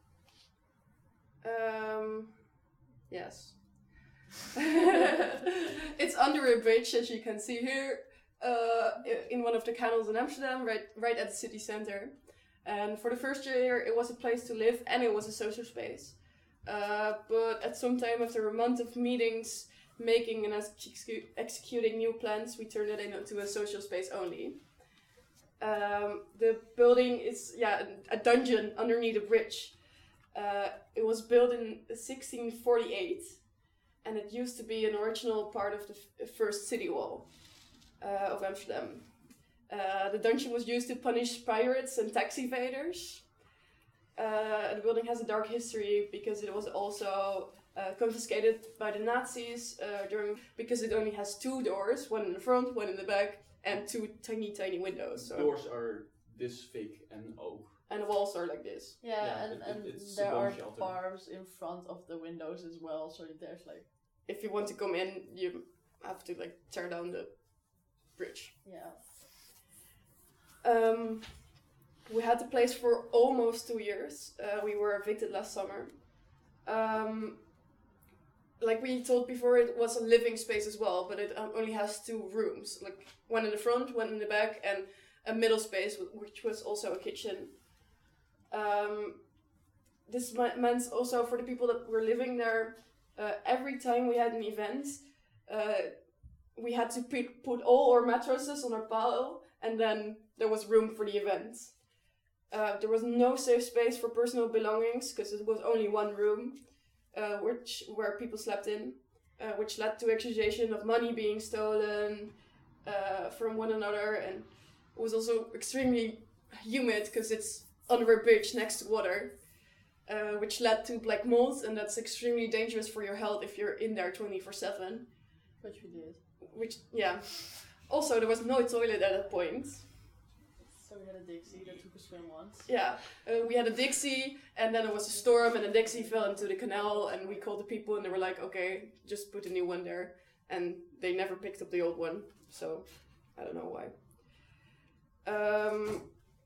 um, yes, it's under a bridge, as you can see here, uh, in one of the canals in Amsterdam, right, right at the city center. And for the first year, it was a place to live and it was a social space. Uh, but at some time, after a month of meetings, making and execu- executing new plans, we turned it into a social space only. Um, the building is yeah a dungeon underneath a bridge. Uh, it was built in sixteen forty-eight, and it used to be an original part of the f- first city wall uh, of Amsterdam. Uh, the dungeon was used to punish pirates and tax evaders. Uh, the building has a dark history because it was also uh, confiscated by the Nazis uh, during because it only has two doors, one in the front, one in the back, and two tiny, tiny windows. So. Doors are this thick and oak. And the walls are like this. Yeah, Yeah, and, it- and it- it's there a bomb are shelter. bars in front of the windows as well, so there's like, If you want to come in, you have to like tear down the bridge. yeah. Um, we had the place for almost two years. Uh, we were evicted last summer. Um, like we told before, it was a living space as well, but it um, only has two rooms, like one in the front, one in the back, and a middle space, wh- which was also a kitchen. Um, this me- meant also for the people that were living there, uh, every time we had an event, uh, we had to put, put all our mattresses on our pile, and then there was room for the event. Uh, there was no safe space for personal belongings because it was only one room, uh, which where people slept in, uh, which led to accusation of money being stolen uh, from one another, and it was also extremely humid because it's under a bridge next to water, uh, which led to black mold, and that's extremely dangerous for your health if you're in there twenty-four seven. Which we did. Which, yeah. Also, there was no toilet at that point. So we had a Dixie that took a swim once. Yeah, uh, we had a Dixie, and then there was a storm, and the Dixie fell into the canal, and we called the people, and they were like, okay, just put a new one there. And they never picked up the old one, so I don't know why. Um,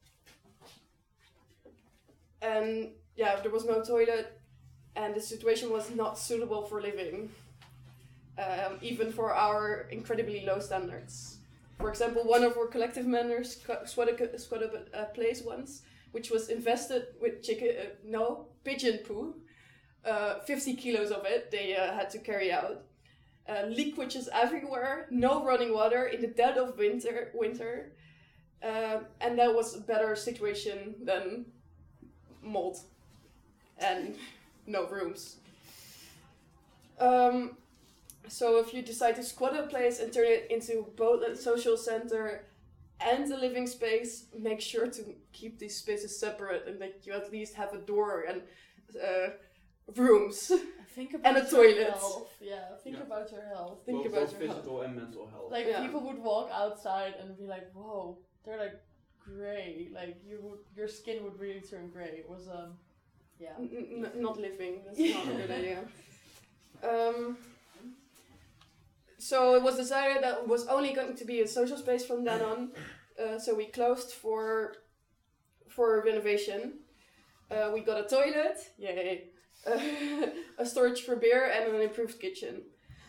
and yeah, there was no toilet, and the situation was not suitable for living, um, even for our incredibly low standards. For example, one of our collective members squatted a, squatted a place once, which was infested with chicken, uh, no, pigeon poo. Uh, fifty kilos of it they uh, had to carry out. Uh, leakages everywhere, no running water in the dead of winter. Winter, uh, and that was a better situation than mold and no rooms. Um, So if you decide to squat a place and turn it into both a social center and a living space, make sure to keep these spaces separate and that you at least have a door and uh, rooms. Think about And a your toilet. health. Yeah, think Yeah. about your health. Think both, about both your health. physical and mental health. Like Yeah. people would walk outside and be like, "Whoa, they're like gray." Like you would, your skin would really turn gray. It was um, yeah. N- n- not living. That's not a good idea. Um, so it was decided that it was only going to be a social space from then on. Uh, so we closed for for renovation. Uh, we got a toilet, yay! Uh, a storage for beer and an improved kitchen.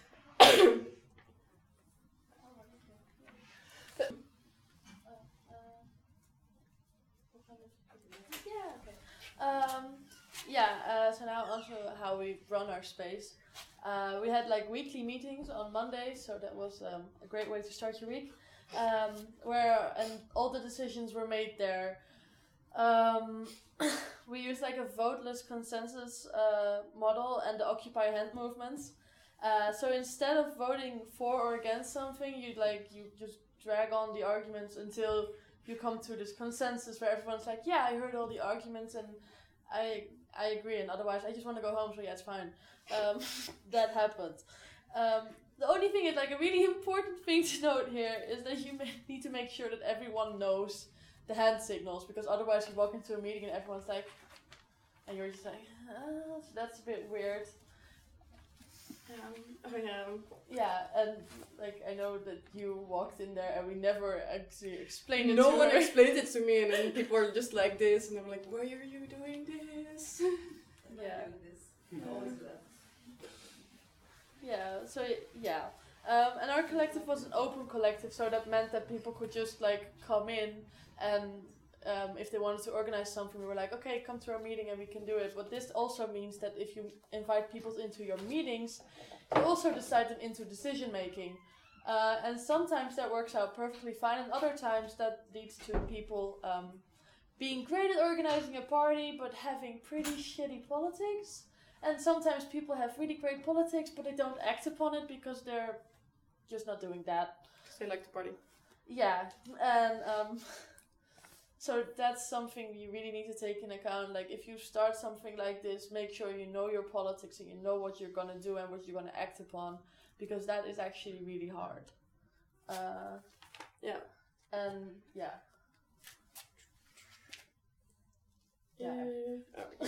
Yeah. Okay. Um, yeah. Uh, so now also how we run our space. Uh, we had like weekly meetings on Mondays, so that was um, a great way to start your week. Um, where and all the decisions were made there. Um, we used like a voteless consensus uh, model and the occupy hand movements. Uh, so instead of voting for or against something, you like you just drag on the arguments until you come to this consensus where everyone's like, yeah, I heard all the arguments and I I agree, and otherwise I just want to go home, so yeah, it's fine. Um, that happened. Um, the only thing is, like, a really important thing to note here is that you may need to make sure that everyone knows the hand signals, because otherwise you walk into a meeting and everyone's like, and you're just like, oh, so that's a bit weird. Um, oh yeah. Yeah, and like I know that you walked in there and we never actually explained it No to one her. explained it to me, and then people are just like this, and I'm like, why are you doing this? Yeah. Always do that. Yeah, so y- yeah. Um, and our collective was an open collective, so that meant that people could just like come in and um, if they wanted to organize something, we were like, okay, come to our meeting and we can do it. But this also means that if you invite people into your meetings, you also decide them into decision making. Uh, and sometimes that works out perfectly fine, and other times that leads to people um, being great at organizing a party, but having pretty shitty politics. And sometimes people have really great politics, but they don't act upon it because they're just not doing that. They like to party. Yeah, and um, so that's something you really need to take into account. Like, if you start something like this, make sure you know your politics and you know what you're gonna do and what you're gonna act upon, because that is actually really hard. Uh, Yeah. and yeah. Yeah. Uh,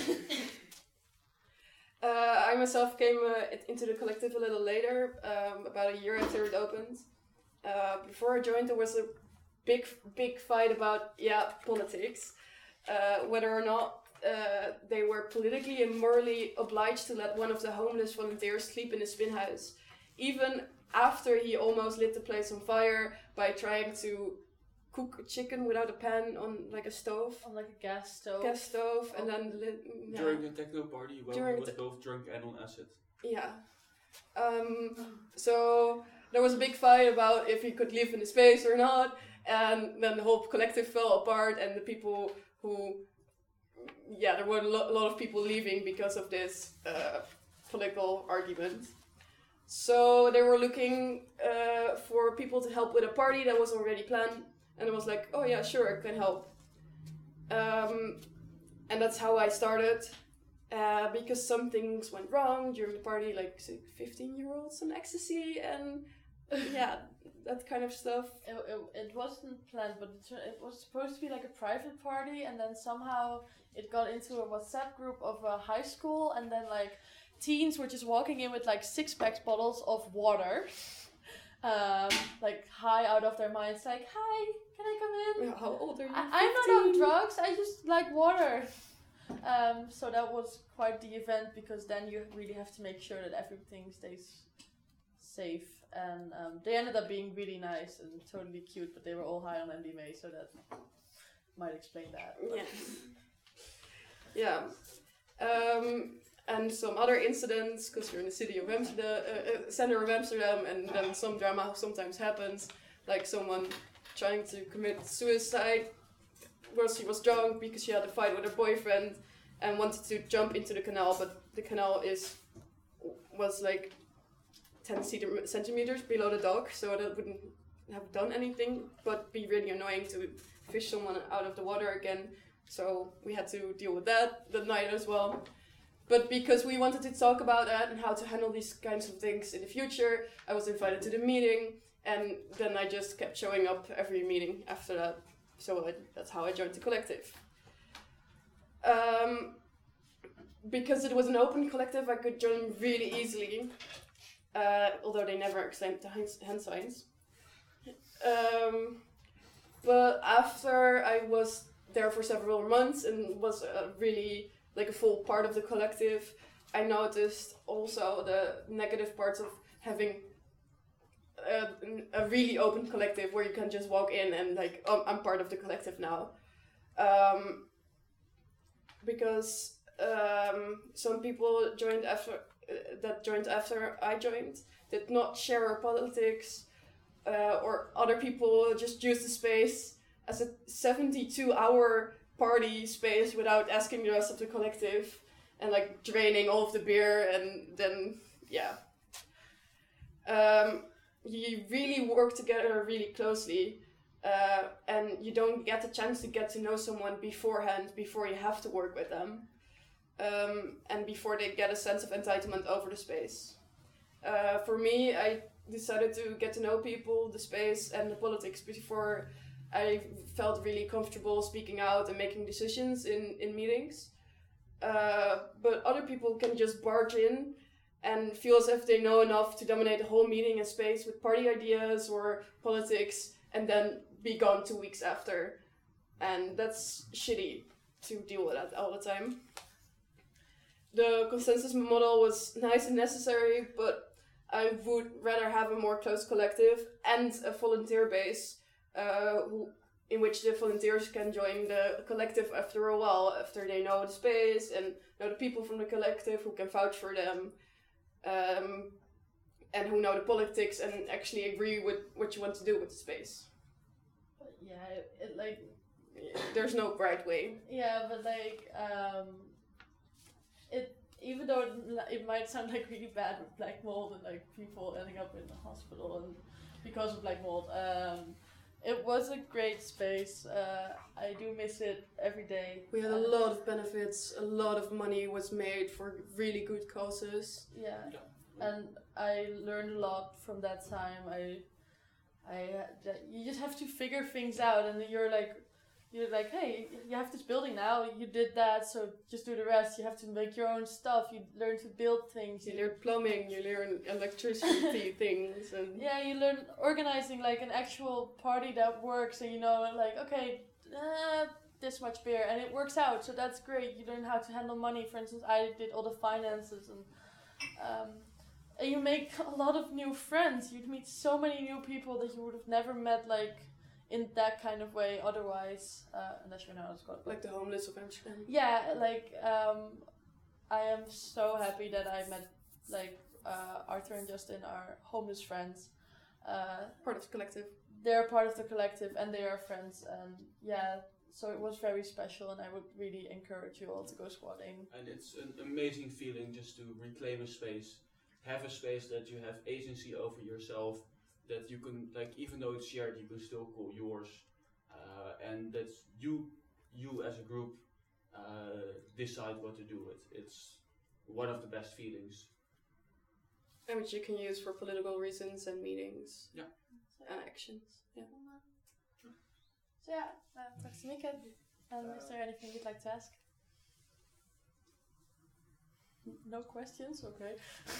uh, I myself came uh, it- into the collective a little later, um, about a year after it opened. Uh, before I joined, there was a big, big fight about, yeah, politics. Uh, whether or not uh, they were politically and morally obliged to let one of the homeless volunteers sleep in a spin house. Even after he almost lit the place on fire by trying to cook a chicken without a pan on like a stove. On like a gas stove. Gas stove, and then lit, yeah. During a techno party, well, During he was the- both drunk and on acid. Yeah. Um, so there was a big fight about if he could live in the space or not, and then the whole collective fell apart, and the people who, yeah, there were a lo- lot of people leaving because of this uh, political argument. So they were looking uh, for people to help with a party that was already planned, and it was like, oh yeah, sure, I can help. Um, and that's how I started. Uh, because some things went wrong during the party, like say, fifteen year olds on ecstasy and yeah, that kind of stuff. It, it, it wasn't planned, but it, it was supposed to be like a private party, and then somehow it got into a WhatsApp group of a high school, and then like teens were just walking in with like six pack bottles of water, um, like high out of their minds, like, hi, can I come in? Yeah, how old are you? I, I'm not on fifteen? drugs, I just like water. Um, so that was quite the event, because then you really have to make sure that everything stays safe. And um, they ended up being really nice and totally cute, but they were all high on M D M A, so that might explain that. but- Yeah. Yeah. Um, and some other incidents, because you're in the city of Amsterdam, uh, uh, center of Amsterdam, and then some drama sometimes happens, like someone trying to commit suicide. Well, she was drunk because she had a fight with her boyfriend and wanted to jump into the canal, but the canal is was like ten centi- centimeters below the dock, so that wouldn't have done anything but be really annoying to fish someone out of the water again. So we had to deal with that that night as well. but because we wanted to talk about that and how to handle these kinds of things in the future, I was invited to the meeting, and then I just kept showing up every meeting after that. So I, that's how I joined the collective. Um, because it was an open collective, I could join really easily, uh, although they never explained the hand signs. Um, but after I was there for several months and was uh, really like a full part of the collective, I noticed also the negative parts of having a, a really open collective where you can just walk in and like, oh, I'm part of the collective now. Um, because um, some people joined after uh, that joined after I joined did not share our politics, uh, or other people just used the space as a seventy-two hour party space without asking the rest of the collective, and like draining all of the beer, and then yeah. Um, you really work together really closely, uh, and you don't get the chance to get to know someone beforehand before you have to work with them, um, and before they get a sense of entitlement over the space. Uh, for me, I decided to get to know people, the space, and the politics before I felt really comfortable speaking out and making decisions in, in meetings. Uh, but other people can just barge in and feel as if they know enough to dominate the whole meeting and space with party ideas or politics, and then be gone two weeks after. And that's shitty to deal with that all the time. The consensus model was nice and necessary, but I would rather have a more close collective and a volunteer base uh, who, in which the volunteers can join the collective after a while, after they know the space and know the people from the collective who can vouch for them, um, and who know the politics and actually agree with what you want to do with the space. But yeah, it, it like... There's no right way. Yeah, but like, um, it even though it, it might sound like really bad with black mold and like people ending up in the hospital and because of black mold, um, it was a great space. Uh, I do miss it every day. We had a um, lot of benefits. A lot of money was made for really good causes. Yeah, and I learned a lot from that time. I, I, uh, you just have to figure things out, and you're like, you're like, hey, you have this building now. You did that, so just do the rest. You have to make your own stuff. You learn to build things. You learn plumbing. You learn electricity things, and yeah, you learn organizing like an actual party that works, and you know, like, okay, uh, this much beer, and it works out. So that's great. You learn how to handle money. For instance, I did all the finances, and um, and you make a lot of new friends. You meet so many new people that you would have never met, like, in that kind of way otherwise, uh, unless you're not a Scot. Like the homeless of Amsterdam. Yeah, like, um, I am so happy that I met, like, uh, Arthur and Justin are homeless friends. Uh, part of the collective. They're part of the collective and they are friends, and yeah, so it was very special, and I would really encourage you all to go squatting. And it's an amazing feeling just to reclaim a space, have a space that you have agency over yourself, that you can, like, even though it's shared, you can still call yours, uh, and that you, you as a group, uh, decide what to do with. It's one of the best feelings. And which you can use for political reasons and meetings. Yeah. And actions. Yeah. So yeah, uh, tack så mycket. Um, is there anything you'd like to ask? No questions? Okay.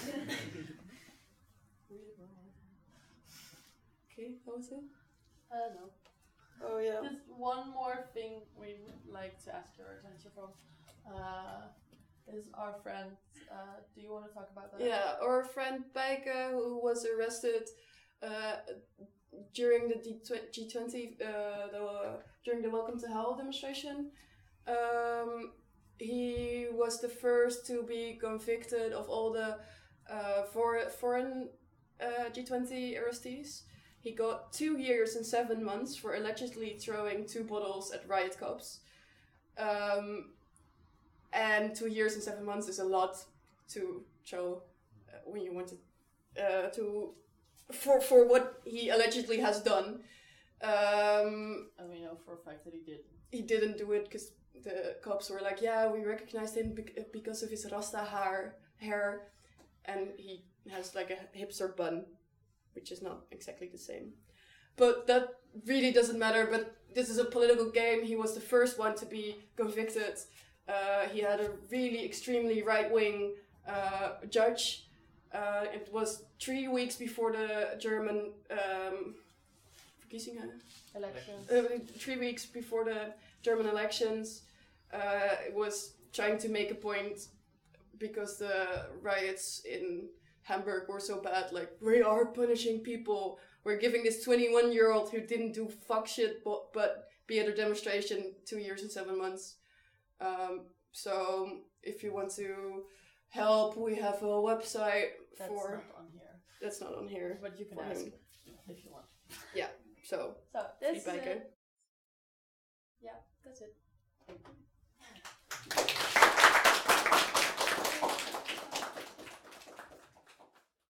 Okay, what was it? Uh, no. Oh yeah. There's one more thing we would like to ask your attention from. Uh, is our friend. Uh, do you want to talk about that? Yeah, our friend Pijke, who was arrested uh, during the G twenty, uh, the, during the Welcome to Hell demonstration. Um, he was the first to be convicted of all the uh, for, foreign uh, G twenty arrestees. He got two years and seven months for allegedly throwing two bottles at riot cops. Um, and two years and seven months is a lot to throw uh, when you want to, uh, to for for what he allegedly has done. Um, and we know for a fact that he did. He didn't do it because the cops were like, yeah, we recognized him bec- because of his Rasta hair, hair, and he has like a hipster bun, which is not exactly the same. But that really doesn't matter, but this is a political game. He was the first one to be convicted. Uh, he had a really extremely right-wing uh, judge. Uh, it was three weeks before the German um, verkiezingen. Elections. Uh, three weeks before the German elections. Uh, it was trying to make a point because the riots in Hamburg were so bad. Like, we are punishing people. We're giving this twenty-one-year-old who didn't do fuck shit but, but be at a demonstration two years and seven months. Um, so if you want to help, we have a website That's for... not on here. That's not on here. But you can for ask him. if you want. Yeah, so... So, this is feedback, it. eh? Yeah, that's it.